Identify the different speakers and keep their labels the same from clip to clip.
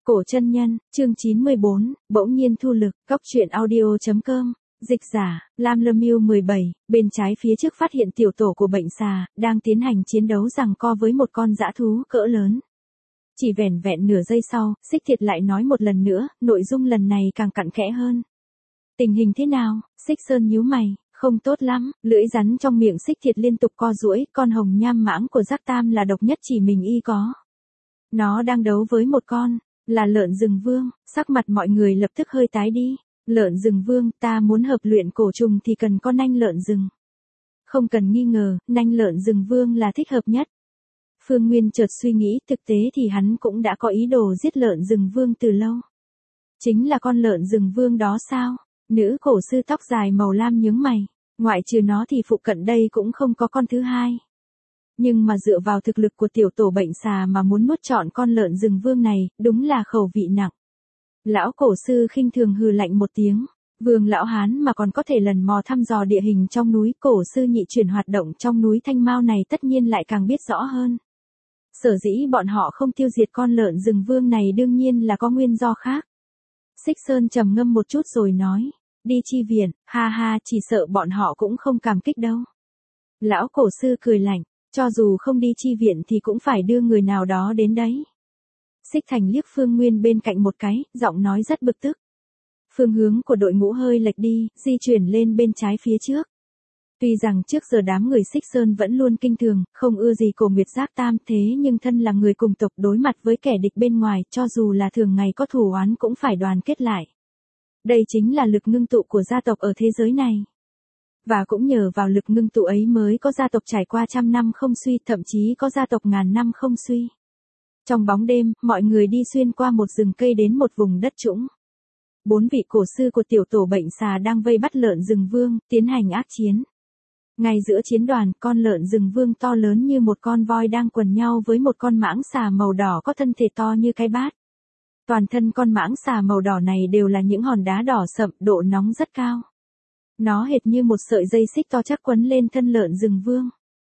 Speaker 1: Cổ chân nhân, chương 94, bỗng nhiên thu lực, góc truyện audio.com, dịch giả, Lam Lâm Yêu 17, bên trái phía trước phát hiện tiểu tổ của bệnh xà, đang tiến hành chiến đấu giằng co với một con dã thú cỡ lớn. Chỉ vẻn vẹn nửa giây sau, Xích Thiệt lại nói một lần nữa, nội dung lần này càng cặn kẽ hơn. Tình hình thế nào? Xích Sơn nhíu mày, không tốt lắm, lưỡi rắn trong miệng Xích Thiệt liên tục co duỗi, con hồng nham mãng của Giác Tam là độc nhất chỉ mình y có. Nó đang đấu với một con, là lợn rừng vương, sắc mặt mọi người lập tức hơi tái đi. Lợn rừng vương, ta muốn hợp luyện cổ trùng thì cần con nanh lợn rừng. Không cần nghi ngờ, nanh lợn rừng vương là thích hợp nhất. Phương Nguyên chợt suy nghĩ, thực tế thì hắn cũng đã có ý đồ giết lợn rừng vương từ lâu. Chính là con lợn rừng vương đó sao? Nữ cổ sư tóc dài màu lam nhướng mày, ngoại trừ nó thì phụ cận đây cũng không có con thứ hai. Nhưng mà dựa vào thực lực của tiểu tổ bệnh xà mà muốn nuốt trọn con lợn rừng vương này, đúng là khẩu vị nặng. Lão cổ sư khinh thường hừ lạnh một tiếng, vương lão hán mà còn có thể lần mò thăm dò địa hình trong núi, cổ sư nhị chuyển hoạt động trong núi Thanh Mao này tất nhiên lại càng biết rõ hơn. Sở dĩ bọn họ không tiêu diệt con lợn rừng vương này đương nhiên là có nguyên do khác. Xích Sơn trầm ngâm một chút rồi nói, đi chi viện, ha ha, chỉ sợ bọn họ cũng không cảm kích đâu. Lão cổ sư cười lạnh, cho dù không đi chi viện thì cũng phải đưa người nào đó đến đấy. Xích Thành liếc Phương Nguyên bên cạnh một cái, giọng nói rất bực tức. Phương hướng của đội ngũ hơi lệch đi, di chuyển lên bên trái phía trước. Tuy rằng trước giờ đám người Xích Sơn vẫn luôn kinh thường, không ưa gì Cổ Nguyệt Giác Tam, thế nhưng thân là người cùng tộc đối mặt với kẻ địch bên ngoài, cho dù là thường ngày có thù oán cũng phải đoàn kết lại. Đây chính là lực ngưng tụ của gia tộc ở thế giới này. Và cũng nhờ vào lực ngưng tụ ấy mới có gia tộc trải qua 100 năm không suy, thậm chí có gia tộc ngàn năm không suy. Trong bóng đêm, mọi người đi xuyên qua một rừng cây đến một vùng đất trũng. 4 vị cổ sư của tiểu tổ bệnh xà đang vây bắt lợn rừng vương, tiến hành ác chiến. Ngay giữa chiến đoàn, con lợn rừng vương to lớn như một con voi đang quần nhau với một con mãng xà màu đỏ có thân thể to như cái bát. Toàn thân con mãng xà màu đỏ này đều là những hòn đá đỏ sậm, độ nóng rất cao. Nó hệt như một sợi dây xích to chắc quấn lên thân lợn rừng vương.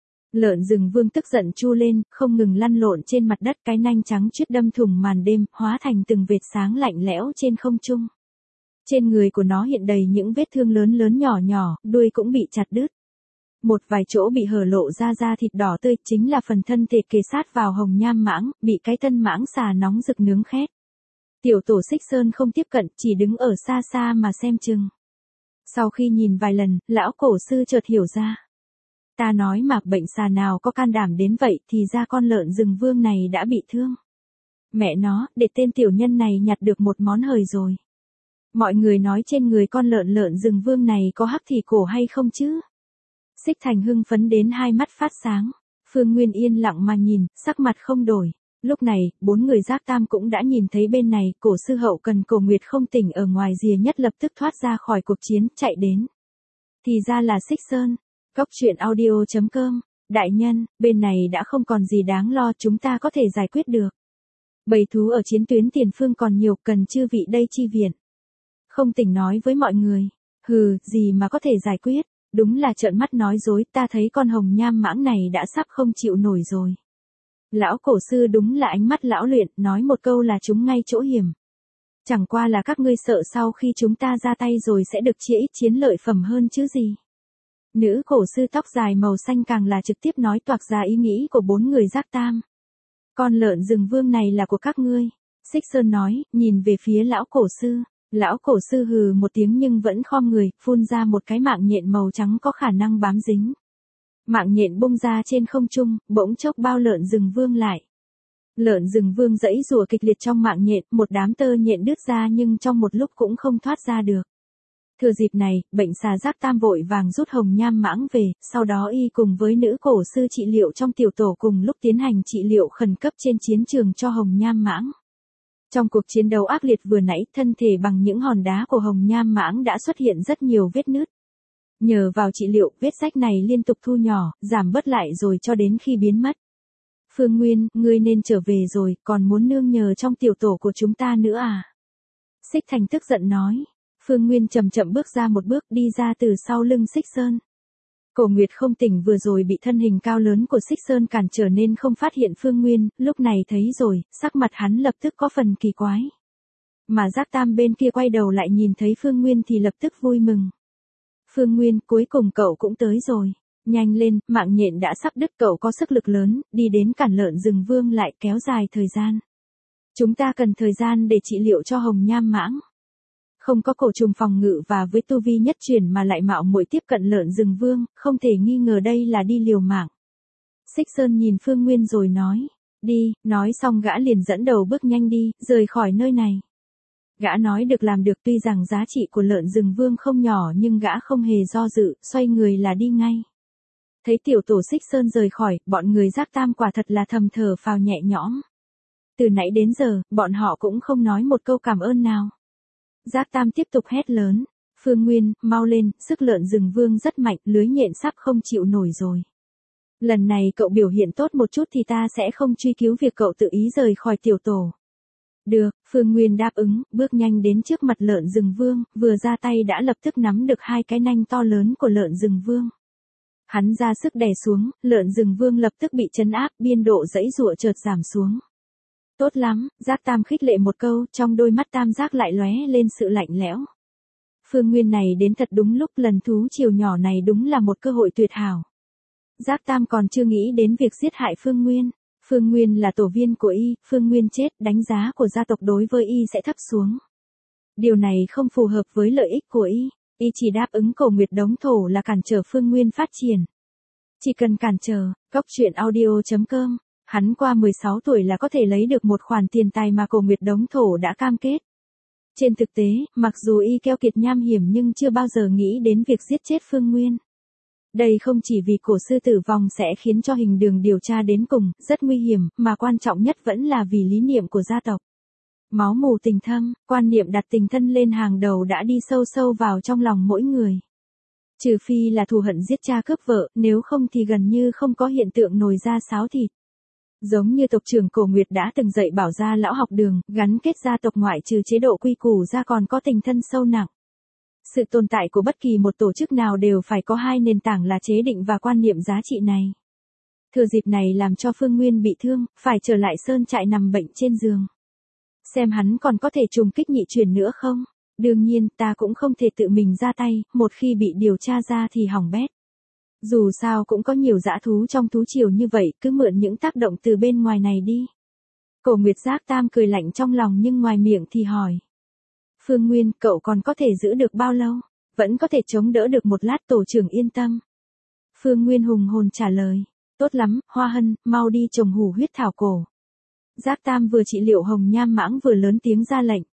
Speaker 1: Lợn rừng vương tức giận chu lên, không ngừng lăn lộn trên mặt đất, cái nanh trắng chứt đâm thủng màn đêm, hóa thành từng vệt sáng lạnh lẽo trên không trung. Trên người của nó hiện đầy những vết thương lớn lớn nhỏ nhỏ, đuôi cũng bị chặt đứt. Một vài chỗ bị hở lộ ra da thịt đỏ tươi, chính là phần thân thể kề sát vào hồng nham mãng, bị cái thân mãng xà nóng rực nướng khét. Tiểu tổ Xích Sơn không tiếp cận, chỉ đứng ở xa xa mà xem chừng. Sau khi nhìn vài lần, lão cổ sư chợt hiểu ra. Ta nói mà bệnh xà nào có can đảm đến vậy thì ra con lợn rừng vương này đã bị thương. Mẹ nó, để tên tiểu nhân này nhặt được một món hời rồi. Mọi người nói trên người con lợn rừng vương này có hắc thì cổ hay không chứ? Xích Thành hưng phấn đến hai mắt phát sáng. Phương Nguyên yên lặng mà nhìn, sắc mặt không đổi. Lúc này, 4 người Giác Tam cũng đã nhìn thấy bên này, cổ sư hậu cần Cổ Nguyệt không tỉnh ở ngoài rìa nhất lập tức thoát ra khỏi cuộc chiến, chạy đến. Thì ra là Xích Sơn. Góc truyện audio.com, đại nhân, bên này đã không còn gì đáng lo, chúng ta có thể giải quyết được. Bầy thú ở chiến tuyến tiền phương còn nhiều, cần chư vị đây chi viện. Không tỉnh nói với mọi người, hừ, gì mà có thể giải quyết, đúng là trợn mắt nói dối, ta thấy con hồng nham mãng này đã sắp không chịu nổi rồi. Lão cổ sư đúng là ánh mắt lão luyện, nói một câu là trúng ngay chỗ hiểm. Chẳng qua là các ngươi sợ sau khi chúng ta ra tay rồi sẽ được chia ít chiến lợi phẩm hơn chứ gì. Nữ cổ sư tóc dài màu xanh càng là trực tiếp nói toạc ra ý nghĩ của 4 người Giác Tam. Con lợn rừng vương này là của các ngươi. Xích Sơn nói, nhìn về phía lão cổ sư. Lão cổ sư hừ một tiếng nhưng vẫn khom người, phun ra một cái mạng nhện màu trắng có khả năng bám dính. Mạng nhện bung ra trên không trung, bỗng chốc bao lợn rừng vương lại. Lợn rừng vương giãy giụa kịch liệt trong mạng nhện, một đám tơ nhện đứt ra nhưng trong một lúc cũng không thoát ra được. Thừa dịp này, bệnh xà Giác Tam vội vàng rút hồng nham mãng về, sau đó y cùng với nữ cổ sư trị liệu trong tiểu tổ cùng lúc tiến hành trị liệu khẩn cấp trên chiến trường cho hồng nham mãng. Trong cuộc chiến đấu ác liệt vừa nãy, thân thể bằng những hòn đá của hồng nham mãng đã xuất hiện rất nhiều vết nứt. Nhờ vào trị liệu, vết rách này liên tục thu nhỏ, giảm bớt lại rồi cho đến khi biến mất. Phương Nguyên, ngươi nên trở về rồi, còn muốn nương nhờ trong tiểu tổ của chúng ta nữa à? Xích Thành tức giận nói. Phương Nguyên chậm chậm bước ra một bước, đi ra từ sau lưng Xích Sơn. Cổ Nguyệt không tỉnh vừa rồi bị thân hình cao lớn của Xích Sơn cản trở nên không phát hiện Phương Nguyên, lúc này thấy rồi, sắc mặt hắn lập tức có phần kỳ quái. Mà Giác Tam bên kia quay đầu lại nhìn thấy Phương Nguyên thì lập tức vui mừng. Phương Nguyên, cuối cùng cậu cũng tới rồi. Nhanh lên, mạng nhện đã sắp đứt, cậu có sức lực lớn, đi đến cản Lợn Rừng Vương lại kéo dài thời gian. Chúng ta cần thời gian để trị liệu cho Hồng Nham Mãng. Không có cổ trùng phòng ngự và với tu vi nhất truyền mà lại mạo muội tiếp cận Lợn Rừng Vương, không thể nghi ngờ đây là đi liều mạng. Xích Sơn nhìn Phương Nguyên rồi nói, đi, nói xong gã liền dẫn đầu bước nhanh đi, rời khỏi nơi này. Gã nói được làm được, tuy rằng giá trị của Lợn Rừng Vương không nhỏ nhưng gã không hề do dự, xoay người là đi ngay. Thấy tiểu tổ Xích Sơn rời khỏi, bọn người Giác Tam quả thật là thầm thở phào nhẹ nhõm. Từ nãy đến giờ, bọn họ cũng không nói một câu cảm ơn nào. Giác Tam tiếp tục hét lớn, Phương Nguyên, mau lên, sức Lợn Rừng Vương rất mạnh, lưới nhện sắp không chịu nổi rồi. Lần này cậu biểu hiện tốt một chút thì ta sẽ không truy cứu việc cậu tự ý rời khỏi tiểu tổ. Được, Phương Nguyên đáp ứng, bước nhanh đến trước mặt Lợn Rừng Vương, vừa ra tay đã lập tức nắm được hai cái nanh to lớn của Lợn Rừng Vương. Hắn ra sức đè xuống, Lợn Rừng Vương lập tức bị trấn áp, biên độ giãy giụa chợt giảm xuống. Tốt lắm, Giác Tam khích lệ một câu, trong đôi mắt Tam Giác lại lóe lên sự lạnh lẽo. Phương Nguyên này đến thật đúng lúc, lần thú triều nhỏ này đúng là một cơ hội tuyệt hảo. Giác Tam còn chưa nghĩ đến việc giết hại Phương Nguyên. Phương Nguyên là tổ viên của y, Phương Nguyên chết, đánh giá của gia tộc đối với y sẽ thấp xuống. Điều này không phù hợp với lợi ích của y. Y chỉ đáp ứng Cổ Nguyệt đống thổ là cản trở Phương Nguyên phát triển. Chỉ cần cản trở, coctruyện.audio.com, hắn qua 16 tuổi là có thể lấy được một khoản tiền tài mà Cổ Nguyệt đống thổ đã cam kết. Trên thực tế, mặc dù y keo kiệt nham hiểm nhưng chưa bao giờ nghĩ đến việc giết chết Phương Nguyên. Đây không chỉ vì cổ sư tử vong sẽ khiến cho hình đường điều tra đến cùng, rất nguy hiểm, mà quan trọng nhất vẫn là vì lý niệm của gia tộc. Máu mù tình thâm, quan niệm đặt tình thân lên hàng đầu đã đi sâu sâu vào trong lòng mỗi người. Trừ phi là thù hận giết cha cướp vợ, nếu không thì gần như không có hiện tượng nồi da sáo thịt. Giống như tộc trưởng Cổ Nguyệt đã từng dạy bảo gia lão học đường, gắn kết gia tộc ngoại trừ chế độ quy củ ra còn có tình thân sâu nặng. Sự tồn tại của bất kỳ một tổ chức nào đều phải có hai nền tảng là chế định và quan niệm giá trị này. Thừa dịp này làm cho Phương Nguyên bị thương, phải trở lại sơn trại nằm bệnh trên giường. Xem hắn còn có thể trùng kích nhị truyền nữa không? Đương nhiên, ta cũng không thể tự mình ra tay, một khi bị điều tra ra thì hỏng bét. Dù sao cũng có nhiều dã thú trong thú triều như vậy, cứ mượn những tác động từ bên ngoài này đi. Cổ Nguyệt Giác Tam cười lạnh trong lòng nhưng ngoài miệng thì hỏi. Phương Nguyên, cậu còn có thể giữ được bao lâu? Vẫn có thể chống đỡ được một lát, tổ trưởng yên tâm. Phương Nguyên hùng hồn trả lời. Tốt lắm, Hoa Hân, mau đi trồng hủ huyết thảo cổ. Giác Tam vừa trị liệu Hồng Nham Mãng vừa lớn tiếng ra lệnh.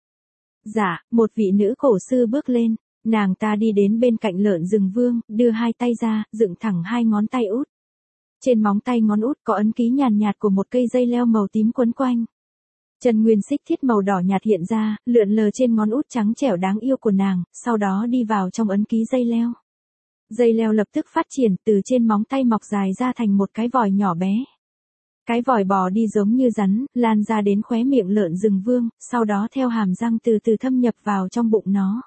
Speaker 1: Dạ, một vị nữ cổ sư bước lên, nàng ta đi đến bên cạnh Lợn Rừng Vương, đưa hai tay ra, dựng thẳng hai ngón tay út. Trên móng tay ngón út có ấn ký nhàn nhạt của một cây dây leo màu tím quấn quanh. Chân nguyên xích thiết màu đỏ nhạt hiện ra, lượn lờ trên ngón út trắng trẻo đáng yêu của nàng, sau đó đi vào trong ấn ký dây leo. Dây leo lập tức phát triển, từ trên móng tay mọc dài ra thành một cái vòi nhỏ bé. Cái vòi bò đi giống như rắn, lan ra đến khóe miệng Lợn Rừng Vương, sau đó theo hàm răng từ từ thâm nhập vào trong bụng nó.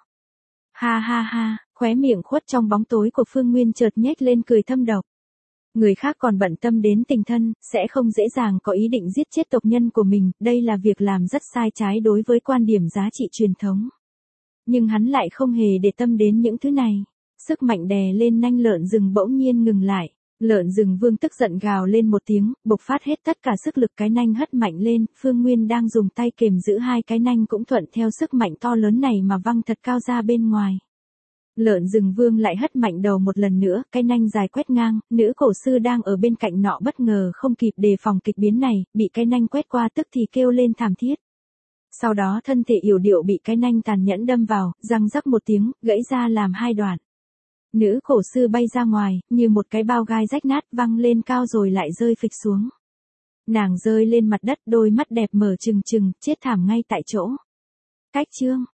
Speaker 1: Ha ha ha, khóe miệng khuất trong bóng tối của Phương Nguyên chợt nhếch lên cười thâm độc. Người khác còn bận tâm đến tình thân, sẽ không dễ dàng có ý định giết chết tộc nhân của mình, đây là việc làm rất sai trái đối với quan điểm giá trị truyền thống. Nhưng hắn lại không hề để tâm đến những thứ này. Sức mạnh đè lên nanh Lợn Rừng bỗng nhiên ngừng lại. Lợn Rừng Vương tức giận gào lên một tiếng, bộc phát hết tất cả sức lực, cái nanh hất mạnh lên, Phương Nguyên đang dùng tay kềm giữ hai cái nanh cũng thuận theo sức mạnh to lớn này mà văng thật cao ra bên ngoài. Lợn Rừng Vương lại hất mạnh đầu một lần nữa, cái nanh dài quét ngang, nữ cổ sư đang ở bên cạnh nọ bất ngờ không kịp đề phòng kịch biến này, bị cái nanh quét qua tức thì kêu lên thảm thiết. Sau đó thân thể yểu điệu bị cái nanh tàn nhẫn đâm vào, răng rắc một tiếng, gãy ra làm hai đoạn. Nữ cổ sư bay ra ngoài, như một cái bao gai rách nát văng lên cao rồi lại rơi phịch xuống. Nàng rơi lên mặt đất, đôi mắt đẹp mở trừng trừng, chết thảm ngay tại chỗ. Cách chương